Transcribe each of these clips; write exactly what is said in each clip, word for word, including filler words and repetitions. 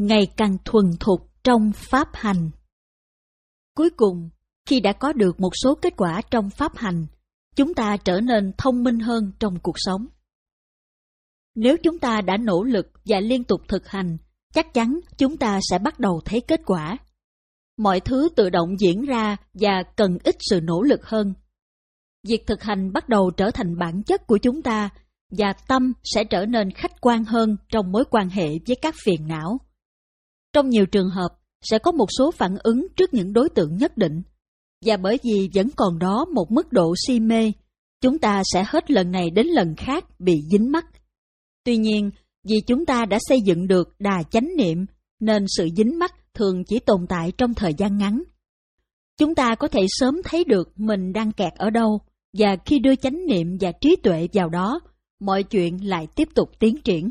ngày càng thuần thục trong pháp hành. Cuối cùng, khi đã có được một số kết quả trong pháp hành, chúng ta trở nên thông minh hơn trong cuộc sống. Nếu chúng ta đã nỗ lực và liên tục thực hành, chắc chắn chúng ta sẽ bắt đầu thấy kết quả. Mọi thứ tự động diễn ra và cần ít sự nỗ lực hơn. Việc thực hành bắt đầu trở thành bản chất của chúng ta, và tâm sẽ trở nên khách quan hơn trong mối quan hệ với các phiền não. Trong nhiều trường hợp, sẽ có một số phản ứng trước những đối tượng nhất định, và bởi vì vẫn còn đó một mức độ si mê, chúng ta sẽ hết lần này đến lần khác bị dính mắc. Tuy nhiên, vì chúng ta đã xây dựng được đà chánh niệm, nên sự dính mắc thường chỉ tồn tại trong thời gian ngắn. Chúng ta có thể sớm thấy được mình đang kẹt ở đâu, và khi đưa chánh niệm và trí tuệ vào đó, mọi chuyện lại tiếp tục tiến triển.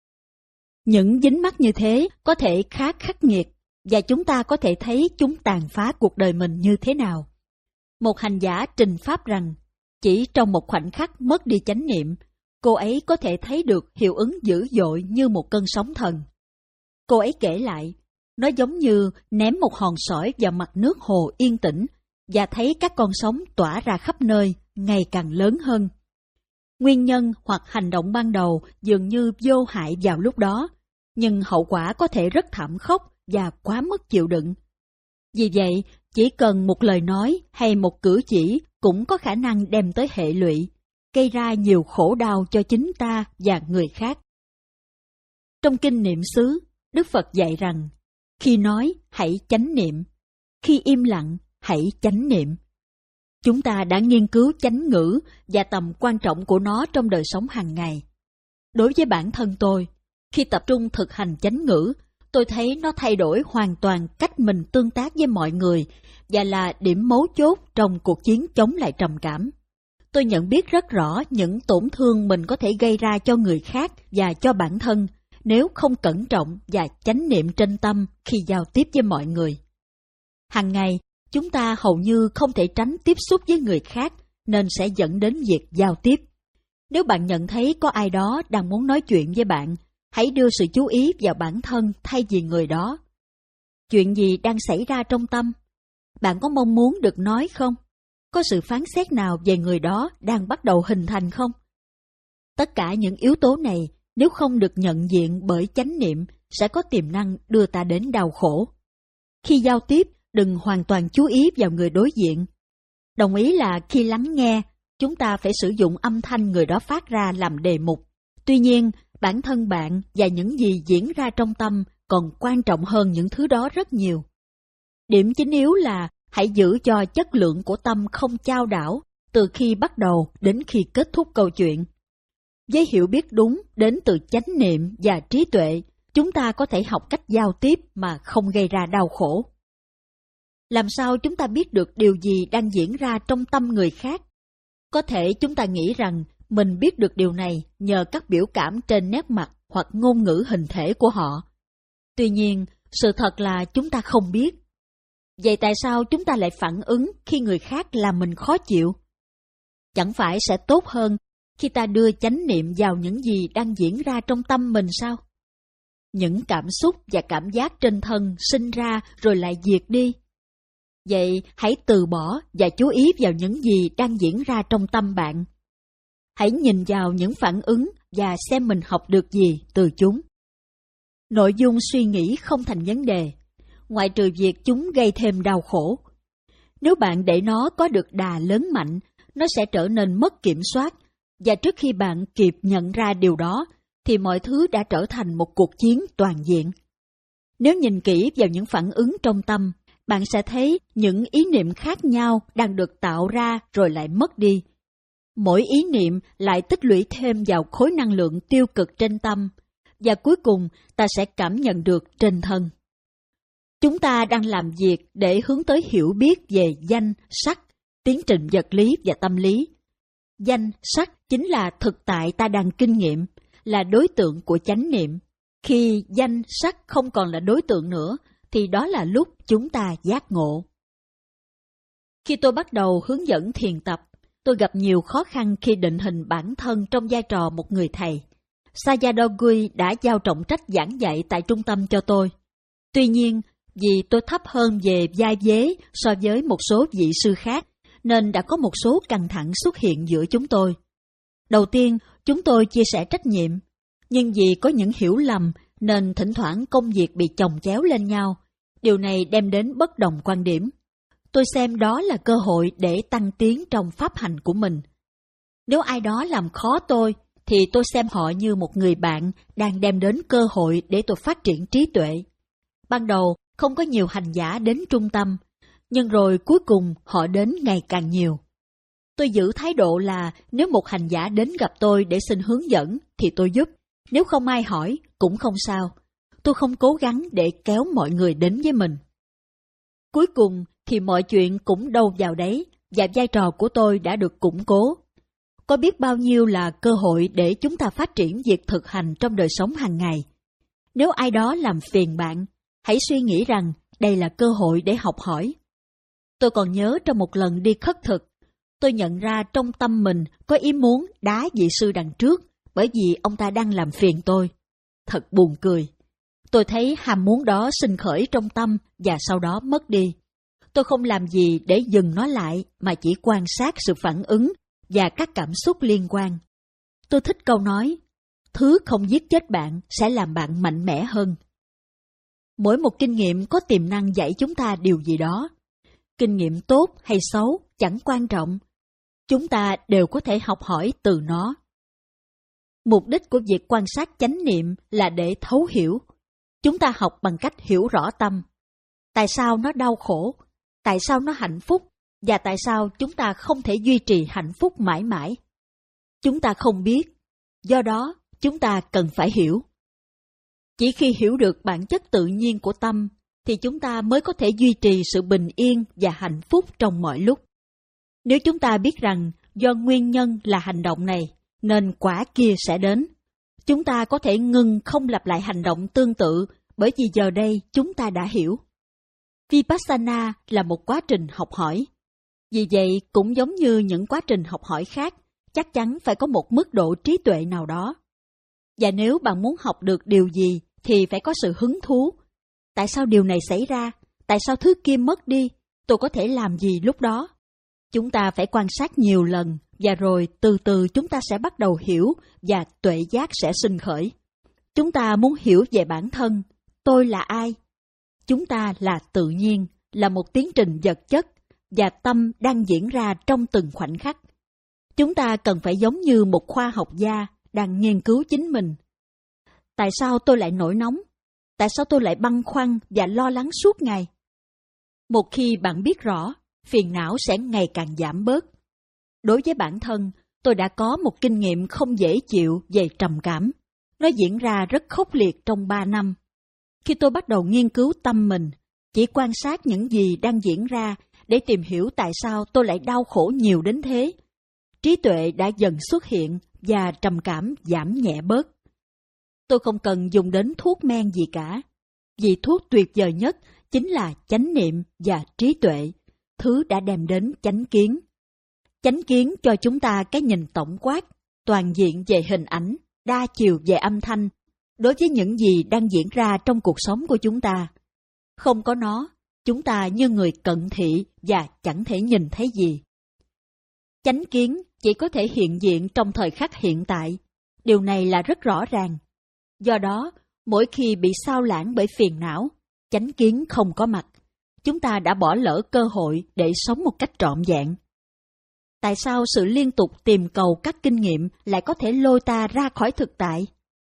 Những dính mắc như thế có thể khá khắc nghiệt, và chúng ta có thể thấy chúng tàn phá cuộc đời mình như thế nào. Một hành giả trình pháp rằng, chỉ trong một khoảnh khắc mất đi chánh niệm, cô ấy có thể thấy được hiệu ứng dữ dội như một cơn sóng thần. Cô ấy kể lại, nó giống như ném một hòn sỏi vào mặt nước hồ yên tĩnh và thấy các con sóng tỏa ra khắp nơi, ngày càng lớn hơn. Nguyên nhân hoặc hành động ban đầu dường như vô hại vào lúc đó, nhưng hậu quả có thể rất thảm khốc và quá mức chịu đựng. Vì vậy, chỉ cần một lời nói hay một cử chỉ cũng có khả năng đem tới hệ lụy, gây ra nhiều khổ đau cho chính ta và người khác. Trong kinh niệm xứ, Đức Phật dạy rằng, khi nói hãy chánh niệm, khi im lặng hãy chánh niệm. Chúng ta đã nghiên cứu chánh ngữ và tầm quan trọng của nó trong đời sống hàng ngày. Đối với bản thân tôi, khi tập trung thực hành chánh ngữ, tôi thấy nó thay đổi hoàn toàn cách mình tương tác với mọi người và là điểm mấu chốt trong cuộc chiến chống lại trầm cảm. Tôi nhận biết rất rõ những tổn thương mình có thể gây ra cho người khác và cho bản thân nếu không cẩn trọng và chánh niệm trên tâm khi giao tiếp với mọi người. Hàng ngày, chúng ta hầu như không thể tránh tiếp xúc với người khác nên sẽ dẫn đến việc giao tiếp. Nếu bạn nhận thấy có ai đó đang muốn nói chuyện với bạn, hãy đưa sự chú ý vào bản thân thay vì người đó. Chuyện gì đang xảy ra trong tâm? Bạn có mong muốn được nói không? Có sự phán xét nào về người đó đang bắt đầu hình thành không? Tất cả những yếu tố này, nếu không được nhận diện bởi chánh niệm, sẽ có tiềm năng đưa ta đến đau khổ. Khi giao tiếp, đừng hoàn toàn chú ý vào người đối diện. Đồng ý là khi lắng nghe, chúng ta phải sử dụng âm thanh người đó phát ra làm đề mục. Tuy nhiên, bản thân bạn và những gì diễn ra trong tâm còn quan trọng hơn những thứ đó rất nhiều. Điểm chính yếu là hãy giữ cho chất lượng của tâm không chao đảo từ khi bắt đầu đến khi kết thúc câu chuyện. Với hiểu biết đúng đến từ chánh niệm và trí tuệ, chúng ta có thể học cách giao tiếp mà không gây ra đau khổ. Làm sao chúng ta biết được điều gì đang diễn ra trong tâm người khác? Có thể chúng ta nghĩ rằng mình biết được điều này nhờ các biểu cảm trên nét mặt hoặc ngôn ngữ hình thể của họ. Tuy nhiên, sự thật là chúng ta không biết. Vậy tại sao chúng ta lại phản ứng khi người khác làm mình khó chịu? Chẳng phải sẽ tốt hơn khi ta đưa chánh niệm vào những gì đang diễn ra trong tâm mình sao? Những cảm xúc và cảm giác trên thân sinh ra rồi lại diệt đi. Vậy hãy từ bỏ và chú ý vào những gì đang diễn ra trong tâm bạn. Hãy nhìn vào những phản ứng và xem mình học được gì từ chúng. Nội dung suy nghĩ không thành vấn đề, ngoại trừ việc chúng gây thêm đau khổ. Nếu bạn để nó có được đà lớn mạnh, nó sẽ trở nên mất kiểm soát, và trước khi bạn kịp nhận ra điều đó, thì mọi thứ đã trở thành một cuộc chiến toàn diện. Nếu nhìn kỹ vào những phản ứng trong tâm, bạn sẽ thấy những ý niệm khác nhau đang được tạo ra rồi lại mất đi. Mỗi ý niệm lại tích lũy thêm vào khối năng lượng tiêu cực trên tâm, và cuối cùng ta sẽ cảm nhận được trên thân. Chúng ta đang làm việc để hướng tới hiểu biết về danh, sắc, tiến trình vật lý và tâm lý. Danh, sắc chính là thực tại ta đang kinh nghiệm, là đối tượng của chánh niệm. Khi danh, sắc không còn là đối tượng nữa, thì đó là lúc chúng ta giác ngộ. Khi tôi bắt đầu hướng dẫn thiền tập, tôi gặp nhiều khó khăn khi định hình bản thân trong vai trò một người thầy. Sayadaw đã giao trọng trách giảng dạy tại trung tâm cho tôi. Tuy nhiên, vì tôi thấp hơn về vai vế so với một số vị sư khác, nên đã có một số căng thẳng xuất hiện giữa chúng tôi. Đầu tiên, chúng tôi chia sẻ trách nhiệm, nhưng vì có những hiểu lầm nên thỉnh thoảng công việc bị chồng chéo lên nhau. Điều này đem đến bất đồng quan điểm. Tôi xem đó là cơ hội để tăng tiến trong pháp hành của mình. Nếu ai đó làm khó tôi, thì tôi xem họ như một người bạn đang đem đến cơ hội để tôi phát triển trí tuệ. Ban đầu, không có nhiều hành giả đến trung tâm, nhưng rồi cuối cùng họ đến ngày càng nhiều. Tôi giữ thái độ là nếu một hành giả đến gặp tôi để xin hướng dẫn thì tôi giúp, nếu không ai hỏi cũng không sao. Tôi không cố gắng để kéo mọi người đến với mình. Cuối cùng thì mọi chuyện cũng đâu vào đấy và vai trò của tôi đã được củng cố. Có biết bao nhiêu là cơ hội để chúng ta phát triển việc thực hành trong đời sống hàng ngày. Nếu ai đó làm phiền bạn, hãy suy nghĩ rằng đây là cơ hội để học hỏi. Tôi còn nhớ trong một lần đi khất thực, tôi nhận ra trong tâm mình có ý muốn đá vị sư đằng trước bởi vì ông ta đang làm phiền tôi. Thật buồn cười. Tôi thấy ham muốn đó sinh khởi trong tâm và sau đó mất đi. Tôi không làm gì để dừng nó lại mà chỉ quan sát sự phản ứng và các cảm xúc liên quan. Tôi thích câu nói, thứ không giết chết bạn sẽ làm bạn mạnh mẽ hơn. Mỗi một kinh nghiệm có tiềm năng dạy chúng ta điều gì đó. Kinh nghiệm tốt hay xấu chẳng quan trọng. Chúng ta đều có thể học hỏi từ nó. Mục đích của việc quan sát chánh niệm là để thấu hiểu. Chúng ta học bằng cách hiểu rõ tâm. Tại sao nó đau khổ? Tại sao nó hạnh phúc? Và tại sao chúng ta không thể duy trì hạnh phúc mãi mãi? Chúng ta không biết. Do đó, chúng ta cần phải hiểu. Chỉ khi hiểu được bản chất tự nhiên của tâm, thì chúng ta mới có thể duy trì sự bình yên và hạnh phúc trong mọi lúc. Nếu chúng ta biết rằng do nguyên nhân là hành động này, nên quả kia sẽ đến, chúng ta có thể ngừng không lặp lại hành động tương tự bởi vì giờ đây chúng ta đã hiểu. Vipassana là một quá trình học hỏi. Vì vậy, cũng giống như những quá trình học hỏi khác, chắc chắn phải có một mức độ trí tuệ nào đó. Và nếu bạn muốn học được điều gì, thì phải có sự hứng thú. Tại sao điều này xảy ra? Tại sao thứ kia mất đi? Tôi có thể làm gì lúc đó? Chúng ta phải quan sát nhiều lần, và rồi từ từ chúng ta sẽ bắt đầu hiểu và tuệ giác sẽ sinh khởi. Chúng ta muốn hiểu về bản thân, tôi là ai? Chúng ta là tự nhiên, là một tiến trình vật chất, và tâm đang diễn ra trong từng khoảnh khắc. Chúng ta cần phải giống như một khoa học gia đang nghiên cứu chính mình. Tại sao tôi lại nổi nóng? Tại sao tôi lại băn khoăn và lo lắng suốt ngày? Một khi bạn biết rõ, phiền não sẽ ngày càng giảm bớt. Đối với bản thân, tôi đã có một kinh nghiệm không dễ chịu về trầm cảm. Nó diễn ra rất khốc liệt trong ba năm. Khi tôi bắt đầu nghiên cứu tâm mình, chỉ quan sát những gì đang diễn ra để tìm hiểu tại sao tôi lại đau khổ nhiều đến thế, trí tuệ đã dần xuất hiện và trầm cảm giảm nhẹ bớt. Tôi không cần dùng đến thuốc men gì cả, vì thuốc tuyệt vời nhất chính là chánh niệm và trí tuệ, thứ đã đem đến chánh kiến. Chánh kiến cho chúng ta cái nhìn tổng quát, toàn diện về hình ảnh, đa chiều về âm thanh, đối với những gì đang diễn ra trong cuộc sống của chúng ta. Không có nó, chúng ta như người cận thị và chẳng thể nhìn thấy gì. Chánh kiến chỉ có thể hiện diện trong thời khắc hiện tại. Điều này là rất rõ ràng. Do đó, mỗi khi bị xao lãng bởi phiền não, chánh kiến không có mặt, chúng ta đã bỏ lỡ cơ hội để sống một cách trọn vẹn. Tại sao sự liên tục tìm cầu các kinh nghiệm lại có thể lôi ta ra khỏi thực tại?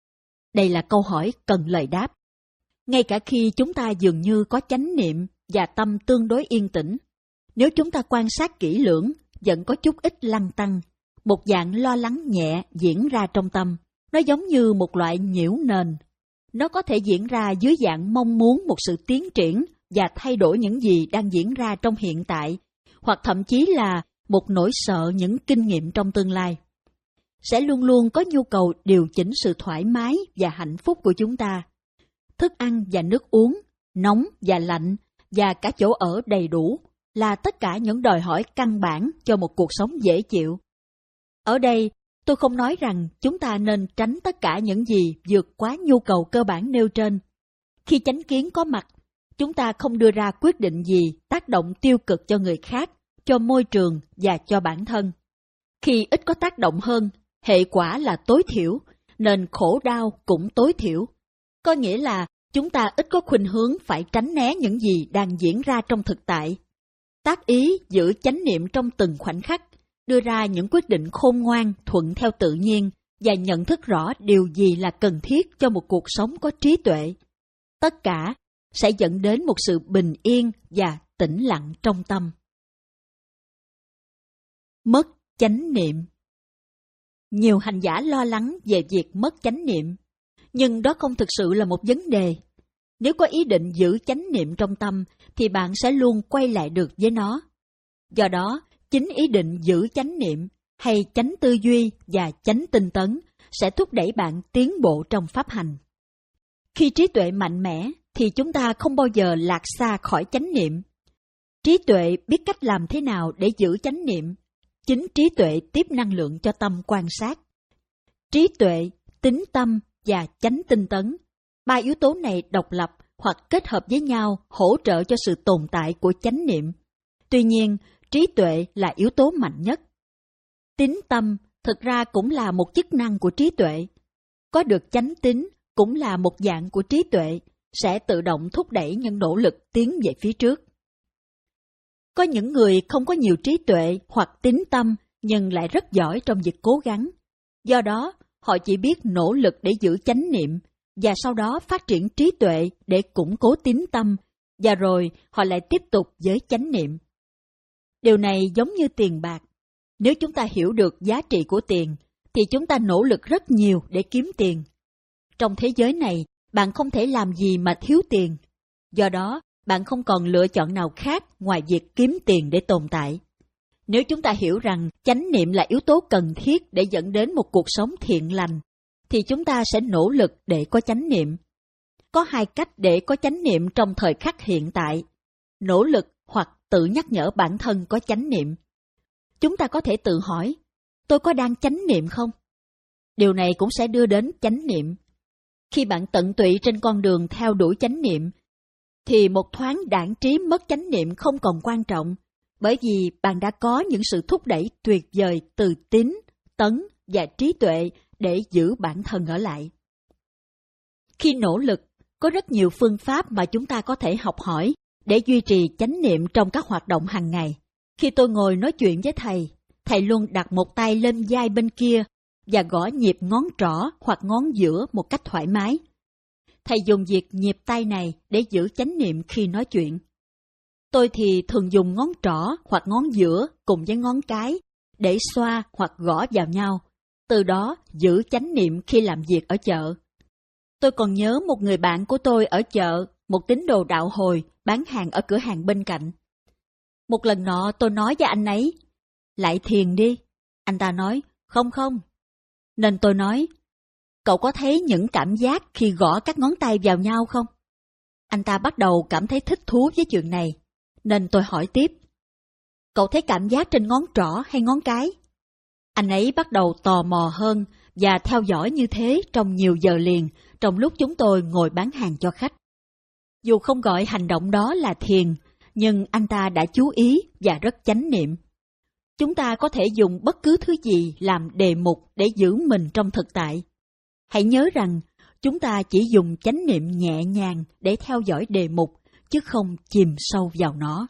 Đây là câu hỏi cần lời đáp. Ngay cả khi chúng ta dường như có chánh niệm và tâm tương đối yên tĩnh, nếu chúng ta quan sát kỹ lưỡng, vẫn có chút ít lăn tăn, một dạng lo lắng nhẹ diễn ra trong tâm. Nó giống như một loại nhiễu nền. Nó có thể diễn ra dưới dạng mong muốn một sự tiến triển và thay đổi những gì đang diễn ra trong hiện tại, hoặc thậm chí là một nỗi sợ những kinh nghiệm trong tương lai. Sẽ luôn luôn có nhu cầu điều chỉnh sự thoải mái và hạnh phúc của chúng ta. Thức ăn và nước uống, nóng và lạnh, và cả chỗ ở đầy đủ là tất cả những đòi hỏi căn bản cho một cuộc sống dễ chịu. Ở đây, Tôi không nói rằng chúng ta nên tránh tất cả những gì vượt quá nhu cầu cơ bản nêu trên. Khi chánh kiến có mặt, chúng ta không đưa ra quyết định gì tác động tiêu cực cho người khác, cho môi trường và cho bản thân. Khi ít có tác động hơn, hệ quả là tối thiểu, nên khổ đau cũng tối thiểu. Có nghĩa là chúng ta ít có khuynh hướng phải tránh né những gì đang diễn ra trong thực tại. Tác ý giữ chánh niệm trong từng khoảnh khắc, đưa ra những quyết định khôn ngoan thuận theo tự nhiên và nhận thức rõ điều gì là cần thiết cho một cuộc sống có trí tuệ. Tất cả sẽ dẫn đến một sự bình yên và tĩnh lặng trong tâm. Mất chánh niệm. Nhiều hành giả lo lắng về việc mất chánh niệm, nhưng đó không thực sự là một vấn đề. Nếu có ý định giữ chánh niệm trong tâm, thì bạn sẽ luôn quay lại được với nó. Do đó, chính ý định giữ chánh niệm, hay chánh tư duy và chánh tinh tấn sẽ thúc đẩy bạn tiến bộ trong pháp hành. Khi trí tuệ mạnh mẽ, thì chúng ta không bao giờ lạc xa khỏi chánh niệm. Trí tuệ biết cách làm thế nào để giữ chánh niệm. Chính trí tuệ tiếp năng lượng cho tâm quan sát. Trí tuệ, tín tâm và chánh tinh tấn, ba yếu tố này độc lập hoặc kết hợp với nhau hỗ trợ cho sự tồn tại của chánh niệm. Tuy nhiên, trí tuệ là yếu tố mạnh nhất. Tín tâm thực ra cũng là một chức năng của trí tuệ. Có được chánh tín cũng là một dạng của trí tuệ, sẽ tự động thúc đẩy những nỗ lực tiến về phía trước. Có những người không có nhiều trí tuệ hoặc tín tâm nhưng lại rất giỏi trong việc cố gắng. Do đó, họ chỉ biết nỗ lực để giữ chánh niệm và sau đó phát triển trí tuệ để củng cố tín tâm, và rồi họ lại tiếp tục với chánh niệm. Điều này giống như tiền bạc. Nếu chúng ta hiểu được giá trị của tiền, thì chúng ta nỗ lực rất nhiều để kiếm tiền. Trong thế giới này, bạn không thể làm gì mà thiếu tiền. Do đó, bạn không còn lựa chọn nào khác ngoài việc kiếm tiền để tồn tại. Nếu chúng ta hiểu rằng chánh niệm là yếu tố cần thiết để dẫn đến một cuộc sống thiện lành, thì chúng ta sẽ nỗ lực để có chánh niệm. Có hai cách để có chánh niệm trong thời khắc hiện tại: nỗ lực hoặc tự nhắc nhở bản thân có chánh niệm. Chúng ta có thể tự hỏi, tôi có đang chánh niệm không? Điều này cũng sẽ đưa đến chánh niệm. Khi bạn tận tụy trên con đường theo đuổi chánh niệm, thì một thoáng đãng trí mất chánh niệm không còn quan trọng, bởi vì bạn đã có những sự thúc đẩy tuyệt vời từ tín, tấn và trí tuệ để giữ bản thân ở lại. Khi nỗ lực, có rất nhiều phương pháp mà chúng ta có thể học hỏi để duy trì chánh niệm trong các hoạt động hàng ngày. Khi tôi ngồi nói chuyện với thầy, thầy luôn đặt một tay lên vai bên kia và gõ nhịp ngón trỏ hoặc ngón giữa một cách thoải mái. Thầy dùng việc nhịp tay này để giữ chánh niệm khi nói chuyện. Tôi thì thường dùng ngón trỏ hoặc ngón giữa cùng với ngón cái để xoa hoặc gõ vào nhau, từ đó giữ chánh niệm khi làm việc ở chợ. Tôi còn nhớ một người bạn của tôi ở chợ, một tín đồ đạo hồi, bán hàng ở cửa hàng bên cạnh. Một lần nọ tôi nói với anh ấy, lại thiền đi. Anh ta nói, không không. Nên tôi nói, cậu có thấy những cảm giác khi gõ các ngón tay vào nhau không? Anh ta bắt đầu cảm thấy thích thú với chuyện này, nên tôi hỏi tiếp, cậu thấy cảm giác trên ngón trỏ hay ngón cái? Anh ấy bắt đầu tò mò hơn và theo dõi như thế trong nhiều giờ liền, trong lúc chúng tôi ngồi bán hàng cho khách. Dù không gọi hành động đó là thiền, nhưng anh ta đã chú ý và rất chánh niệm. Chúng ta có thể dùng bất cứ thứ gì làm đề mục để giữ mình trong thực tại. Hãy nhớ rằng, chúng ta chỉ dùng chánh niệm nhẹ nhàng để theo dõi đề mục, chứ không chìm sâu vào nó.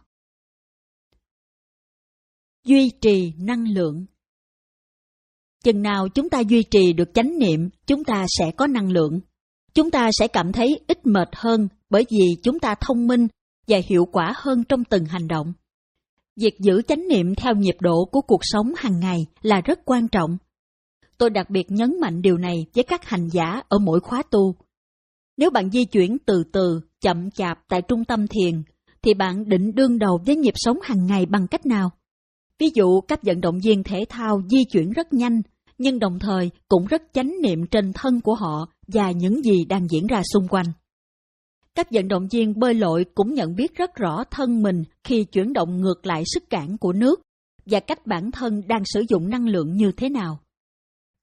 Duy trì năng lượng. Chừng nào chúng ta duy trì được chánh niệm, chúng ta sẽ có năng lượng. Chúng ta sẽ cảm thấy ít mệt hơn bởi vì chúng ta thông minh và hiệu quả hơn trong từng hành động. Việc giữ chánh niệm theo nhịp độ của cuộc sống hàng ngày là rất quan trọng. Tôi đặc biệt nhấn mạnh điều này với các hành giả ở mỗi khóa tu. Nếu bạn di chuyển từ từ, chậm chạp tại trung tâm thiền, thì bạn định đương đầu với nhịp sống hàng ngày bằng cách nào? Ví dụ, các vận động viên thể thao di chuyển rất nhanh, nhưng đồng thời cũng rất chánh niệm trên thân của họ và những gì đang diễn ra xung quanh. Các vận động viên bơi lội cũng nhận biết rất rõ thân mình khi chuyển động ngược lại sức cản của nước và cách bản thân đang sử dụng năng lượng như thế nào.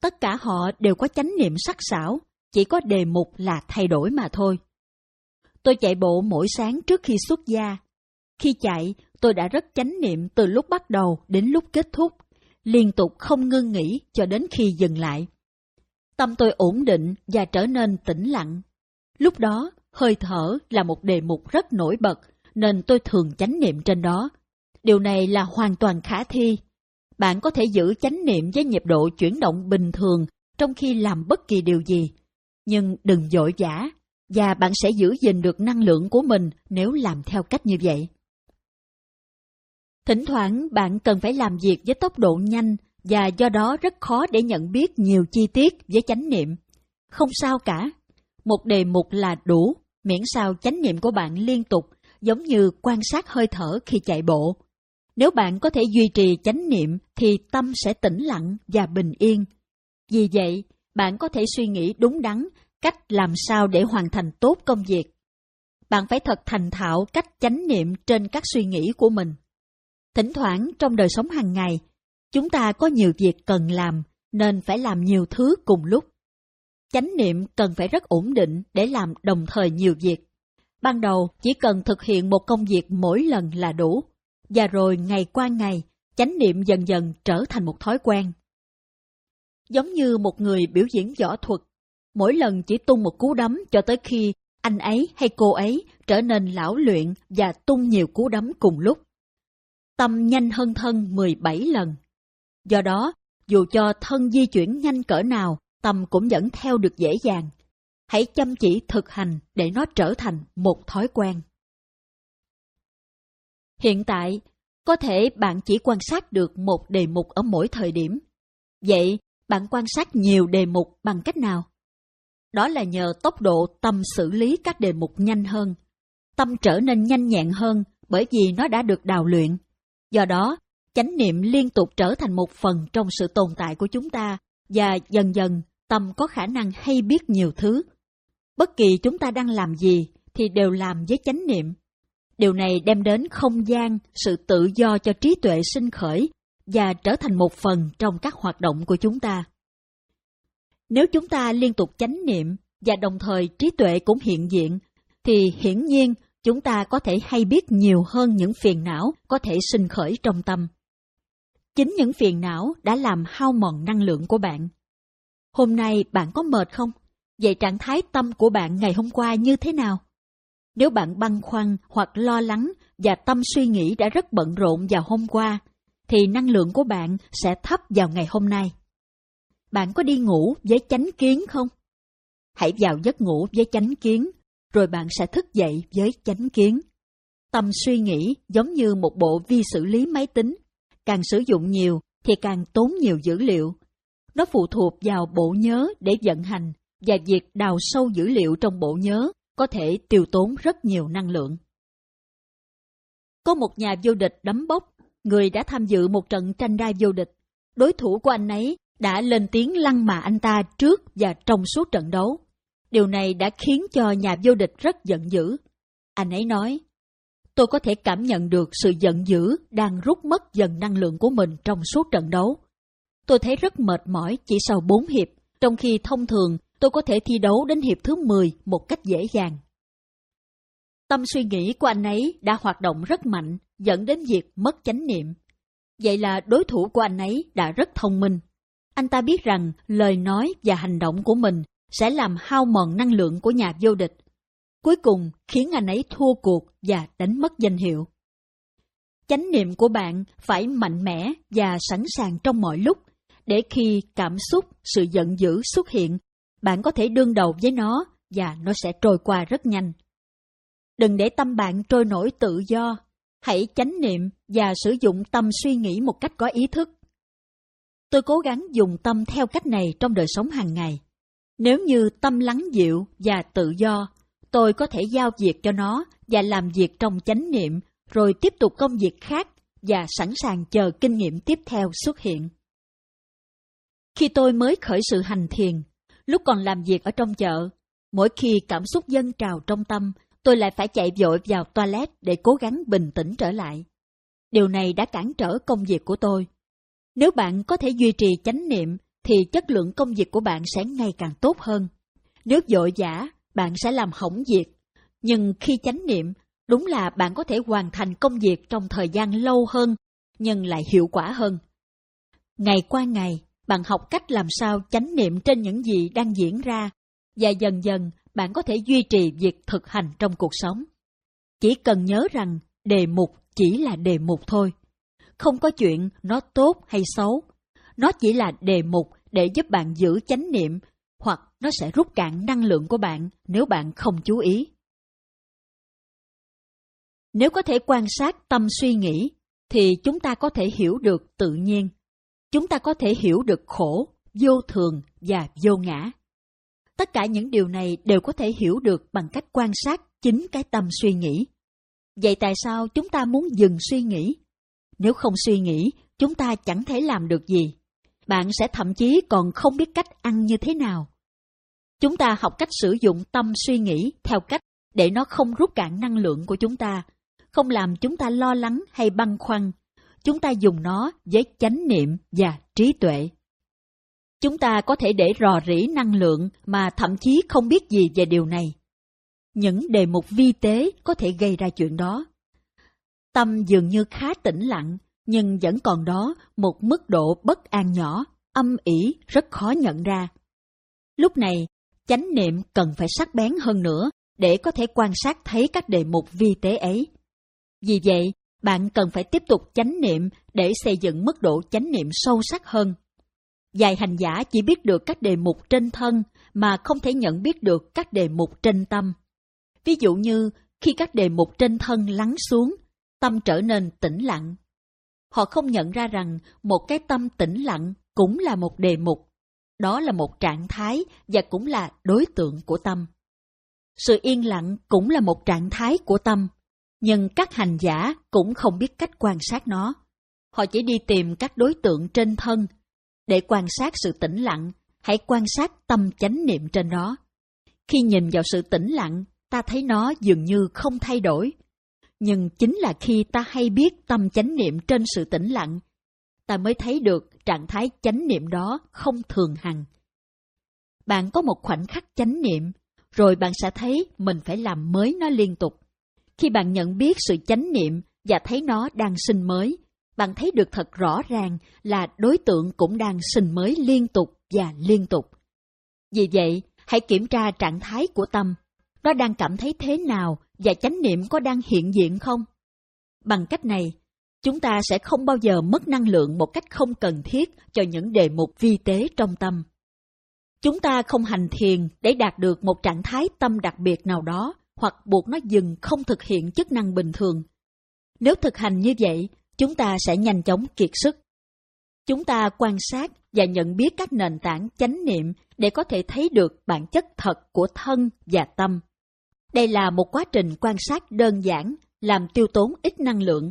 Tất cả họ đều có chánh niệm sắc sảo, chỉ có đề mục là thay đổi mà thôi. Tôi chạy bộ mỗi sáng trước khi xuất gia. Khi chạy, tôi đã rất chánh niệm từ lúc bắt đầu đến lúc kết thúc, liên tục không ngưng nghỉ cho đến khi dừng lại. Tâm tôi ổn định và trở nên tĩnh lặng. Lúc đó, hơi thở là một đề mục rất nổi bật, nên tôi thường chánh niệm trên đó. Điều này là hoàn toàn khả thi. Bạn có thể giữ chánh niệm với nhịp độ chuyển động bình thường trong khi làm bất kỳ điều gì. Nhưng đừng vội vã, và bạn sẽ giữ gìn được năng lượng của mình nếu làm theo cách như vậy. Thỉnh thoảng bạn cần phải làm việc với tốc độ nhanh và do đó rất khó để nhận biết nhiều chi tiết với chánh niệm. Không sao cả. Một đề mục là đủ, miễn sao chánh niệm của bạn liên tục, giống như quan sát hơi thở khi chạy bộ. Nếu bạn có thể duy trì chánh niệm thì tâm sẽ tĩnh lặng và bình yên. Vì vậy, bạn có thể suy nghĩ đúng đắn cách làm sao để hoàn thành tốt công việc. Bạn phải thật thành thạo cách chánh niệm trên các suy nghĩ của mình. Thỉnh thoảng trong đời sống hàng ngày, chúng ta có nhiều việc cần làm nên phải làm nhiều thứ cùng lúc. Chánh niệm cần phải rất ổn định để làm đồng thời nhiều việc. Ban đầu chỉ cần thực hiện một công việc mỗi lần là đủ, và rồi ngày qua ngày, chánh niệm dần dần trở thành một thói quen. Giống như một người biểu diễn võ thuật, mỗi lần chỉ tung một cú đấm cho tới khi anh ấy hay cô ấy trở nên lão luyện và tung nhiều cú đấm cùng lúc. Tâm nhanh hơn thân mười bảy lần. Do đó, dù cho thân di chuyển nhanh cỡ nào, tâm cũng vẫn theo được dễ dàng. Hãy chăm chỉ thực hành để nó trở thành một thói quen. Hiện tại, có thể bạn chỉ quan sát được một đề mục ở mỗi thời điểm. Vậy, bạn quan sát nhiều đề mục bằng cách nào? Đó là nhờ tốc độ tâm xử lý các đề mục nhanh hơn. Tâm trở nên nhanh nhẹn hơn bởi vì nó đã được đào luyện. Do đó, chánh niệm liên tục trở thành một phần trong sự tồn tại của chúng ta và dần dần tâm có khả năng hay biết nhiều thứ. Bất kỳ chúng ta đang làm gì thì đều làm với chánh niệm. Điều này đem đến không gian, sự tự do cho trí tuệ sinh khởi và trở thành một phần trong các hoạt động của chúng ta. Nếu chúng ta liên tục chánh niệm và đồng thời trí tuệ cũng hiện diện, thì hiển nhiên chúng ta có thể hay biết nhiều hơn những phiền não có thể sinh khởi trong tâm. Chính những phiền não đã làm hao mòn năng lượng của bạn. Hôm nay bạn có mệt không? Vậy trạng thái tâm của bạn ngày hôm qua như thế nào? Nếu bạn băn khoăn hoặc lo lắng và tâm suy nghĩ đã rất bận rộn vào hôm qua, thì năng lượng của bạn sẽ thấp vào ngày hôm nay. Bạn có đi ngủ với chánh kiến không? Hãy vào giấc ngủ với chánh kiến, rồi bạn sẽ thức dậy với chánh kiến. Tâm suy nghĩ giống như một bộ vi xử lý máy tính. Càng sử dụng nhiều thì càng tốn nhiều dữ liệu. Nó phụ thuộc vào bộ nhớ để vận hành, và việc đào sâu dữ liệu trong bộ nhớ có thể tiêu tốn rất nhiều năng lượng. Có một nhà vô địch đấm bốc, người đã tham dự một trận tranh đai vô địch. Đối thủ của anh ấy đã lên tiếng lăng mạ anh ta trước và trong suốt trận đấu. Điều này đã khiến cho nhà vô địch rất giận dữ. Anh ấy nói, tôi có thể cảm nhận được sự giận dữ đang rút mất dần năng lượng của mình trong suốt trận đấu. Tôi thấy rất mệt mỏi chỉ sau bốn hiệp, trong khi thông thường tôi có thể thi đấu đến hiệp thứ mười một cách dễ dàng. Tâm suy nghĩ của anh ấy đã hoạt động rất mạnh, dẫn đến việc mất chánh niệm. Vậy là đối thủ của anh ấy đã rất thông minh. Anh ta biết rằng lời nói và hành động của mình sẽ làm hao mòn năng lượng của nhà vô địch, cuối cùng khiến anh ấy thua cuộc và đánh mất danh hiệu. Chánh niệm của bạn phải mạnh mẽ và sẵn sàng trong mọi lúc, để khi cảm xúc, sự giận dữ xuất hiện, bạn có thể đương đầu với nó và nó sẽ trôi qua rất nhanh. Đừng để tâm bạn trôi nổi tự do, hãy chánh niệm và sử dụng tâm suy nghĩ một cách có ý thức. Tôi cố gắng dùng tâm theo cách này trong đời sống hàng ngày. Nếu như tâm lắng dịu và tự do, tôi có thể giao việc cho nó và làm việc trong chánh niệm, rồi tiếp tục công việc khác và sẵn sàng chờ kinh nghiệm tiếp theo xuất hiện. Khi tôi mới khởi sự hành thiền, lúc còn làm việc ở trong chợ, mỗi khi cảm xúc dâng trào trong tâm, tôi lại phải chạy vội vào toilet để cố gắng bình tĩnh trở lại. Điều này đã cản trở công việc của tôi. Nếu bạn có thể duy trì chánh niệm, thì chất lượng công việc của bạn sẽ ngày càng tốt hơn. Nếu vội vã, bạn sẽ làm hỏng việc. Nhưng khi chánh niệm, đúng là bạn có thể hoàn thành công việc trong thời gian lâu hơn, nhưng lại hiệu quả hơn. Ngày qua ngày, bạn học cách làm sao chánh niệm trên những gì đang diễn ra, và dần dần bạn có thể duy trì việc thực hành trong cuộc sống. Chỉ cần nhớ rằng đề mục chỉ là đề mục thôi. Không có chuyện nó tốt hay xấu. Nó chỉ là đề mục để giúp bạn giữ chánh niệm, hoặc nó sẽ rút cạn năng lượng của bạn nếu bạn không chú ý. Nếu có thể quan sát tâm suy nghĩ, thì chúng ta có thể hiểu được tự nhiên. Chúng ta có thể hiểu được khổ, vô thường và vô ngã. Tất cả những điều này đều có thể hiểu được bằng cách quan sát chính cái tâm suy nghĩ. Vậy tại sao chúng ta muốn dừng suy nghĩ? Nếu không suy nghĩ, chúng ta chẳng thể làm được gì. Bạn sẽ thậm chí còn không biết cách ăn như thế nào. Chúng ta học cách sử dụng tâm suy nghĩ theo cách để nó không rút cạn năng lượng của chúng ta, không làm chúng ta lo lắng hay băn khoăn. Chúng ta dùng nó với chánh niệm và trí tuệ. Chúng ta có thể để rò rỉ năng lượng mà thậm chí không biết gì về điều này. Những đề mục vi tế có thể gây ra chuyện đó. Tâm dường như khá tĩnh lặng, nhưng vẫn còn đó một mức độ bất an nhỏ, âm ỉ, rất khó nhận ra. Lúc này, chánh niệm cần phải sắc bén hơn nữa để có thể quan sát thấy các đề mục vi tế ấy. Vì vậy, bạn cần phải tiếp tục chánh niệm để xây dựng mức độ chánh niệm sâu sắc hơn. Vài hành giả chỉ biết được các đề mục trên thân mà không thể nhận biết được các đề mục trên tâm. Ví dụ như khi các đề mục trên thân lắng xuống, tâm trở nên tĩnh lặng. Họ không nhận ra rằng một cái tâm tĩnh lặng cũng là một đề mục. Đó là một trạng thái và cũng là đối tượng của tâm. Sự yên lặng cũng là một trạng thái của tâm, nhưng các hành giả cũng không biết cách quan sát nó. Họ chỉ đi tìm các đối tượng trên thân. Để quan sát sự tĩnh lặng, hãy quan sát tâm chánh niệm trên đó. Khi nhìn vào sự tĩnh lặng, ta thấy nó dường như không thay đổi. Nhưng chính là khi ta hay biết tâm chánh niệm trên sự tĩnh lặng, ta mới thấy được trạng thái chánh niệm đó không thường hằng. Bạn có một khoảnh khắc chánh niệm, rồi bạn sẽ thấy mình phải làm mới nó liên tục. Khi bạn nhận biết sự chánh niệm và thấy nó đang sinh mới, bạn thấy được thật rõ ràng là đối tượng cũng đang sinh mới liên tục và liên tục. Vì vậy, hãy kiểm tra trạng thái của tâm. Nó đang cảm thấy thế nào và chánh niệm có đang hiện diện không? Bằng cách này, chúng ta sẽ không bao giờ mất năng lượng một cách không cần thiết cho những đề mục vi tế trong tâm. Chúng ta không hành thiền để đạt được một trạng thái tâm đặc biệt nào đó, hoặc buộc nó dừng không thực hiện chức năng bình thường. Nếu thực hành như vậy, chúng ta sẽ nhanh chóng kiệt sức. Chúng ta quan sát và nhận biết các nền tảng chánh niệm để có thể thấy được bản chất thật của thân và tâm. Đây là một quá trình quan sát đơn giản, làm tiêu tốn ít năng lượng.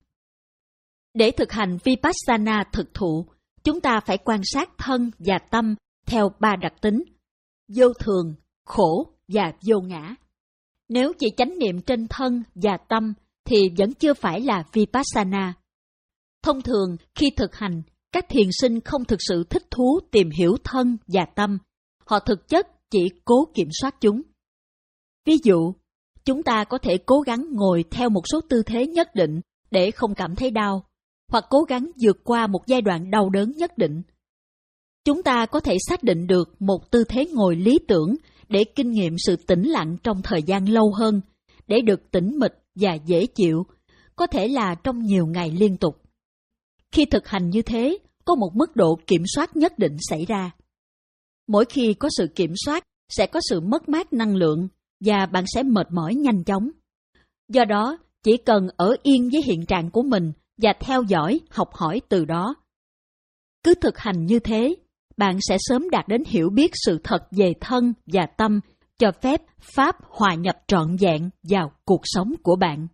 Để thực hành Vipassana thực thụ, chúng ta phải quan sát thân và tâm theo ba đặc tính: vô thường, khổ và vô ngã. Nếu chỉ chánh niệm trên thân và tâm thì vẫn chưa phải là Vipassana. Thông thường, khi thực hành, các thiền sinh không thực sự thích thú tìm hiểu thân và tâm. Họ thực chất chỉ cố kiểm soát chúng. Ví dụ, chúng ta có thể cố gắng ngồi theo một số tư thế nhất định để không cảm thấy đau, hoặc cố gắng vượt qua một giai đoạn đau đớn nhất định. Chúng ta có thể xác định được một tư thế ngồi lý tưởng để kinh nghiệm sự tĩnh lặng trong thời gian lâu hơn, để được tĩnh mịch và dễ chịu, có thể là trong nhiều ngày liên tục. Khi thực hành như thế, có một mức độ kiểm soát nhất định xảy ra. Mỗi khi có sự kiểm soát, sẽ có sự mất mát năng lượng và bạn sẽ mệt mỏi nhanh chóng. Do đó, chỉ cần ở yên với hiện trạng của mình và theo dõi, học hỏi từ đó. Cứ thực hành như thế, bạn sẽ sớm đạt đến hiểu biết sự thật về thân và tâm, cho phép Pháp hòa nhập trọn vẹn vào cuộc sống của bạn.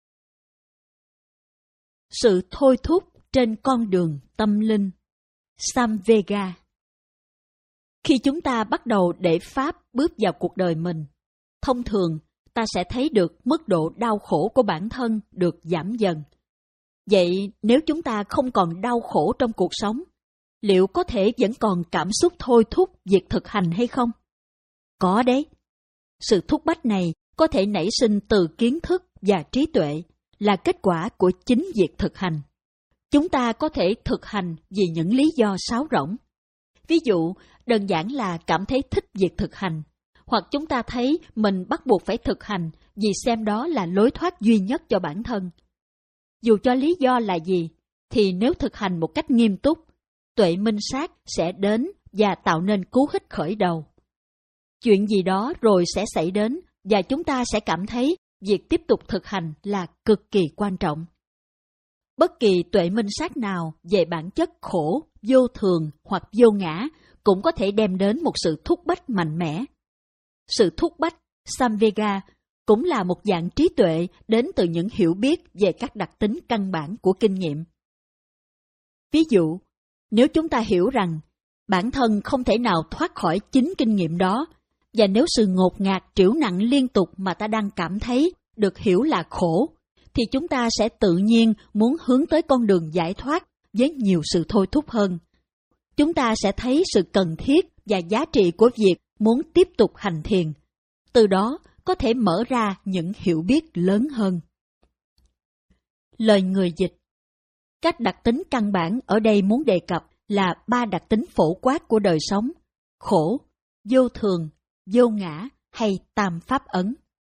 Sự thôi thúc trên con đường tâm linh. Samvega. Khi chúng ta bắt đầu để Pháp bước vào cuộc đời mình, thông thường ta sẽ thấy được mức độ đau khổ của bản thân được giảm dần. Vậy nếu chúng ta không còn đau khổ trong cuộc sống, liệu có thể vẫn còn cảm xúc thôi thúc việc thực hành hay không? Có đấy. Sự thúc bách này có thể nảy sinh từ kiến thức và trí tuệ, là kết quả của chính việc thực hành. Chúng ta có thể thực hành vì những lý do sáo rỗng. Ví dụ, đơn giản là cảm thấy thích việc thực hành, hoặc chúng ta thấy mình bắt buộc phải thực hành vì xem đó là lối thoát duy nhất cho bản thân. Dù cho lý do là gì, thì nếu thực hành một cách nghiêm túc, tuệ minh sát sẽ đến và tạo nên cú hích khởi đầu. Chuyện gì đó rồi sẽ xảy đến và chúng ta sẽ cảm thấy việc tiếp tục thực hành là cực kỳ quan trọng. Bất kỳ tuệ minh sát nào về bản chất khổ, vô thường hoặc vô ngã cũng có thể đem đến một sự thúc bách mạnh mẽ. Sự thúc bách, samvega, cũng là một dạng trí tuệ đến từ những hiểu biết về các đặc tính căn bản của kinh nghiệm. Ví dụ, nếu chúng ta hiểu rằng bản thân không thể nào thoát khỏi chính kinh nghiệm đó, và nếu sự ngột ngạt trĩu nặng liên tục mà ta đang cảm thấy được hiểu là khổ, thì chúng ta sẽ tự nhiên muốn hướng tới con đường giải thoát với nhiều sự thôi thúc hơn. Chúng ta sẽ thấy sự cần thiết và giá trị của việc muốn tiếp tục hành thiền. Từ đó có thể mở ra những hiểu biết lớn hơn. Lời người dịch. Các đặc tính căn bản ở đây muốn đề cập là ba đặc tính phổ quát của đời sống: khổ, vô thường, vô ngã hay tam pháp ấn.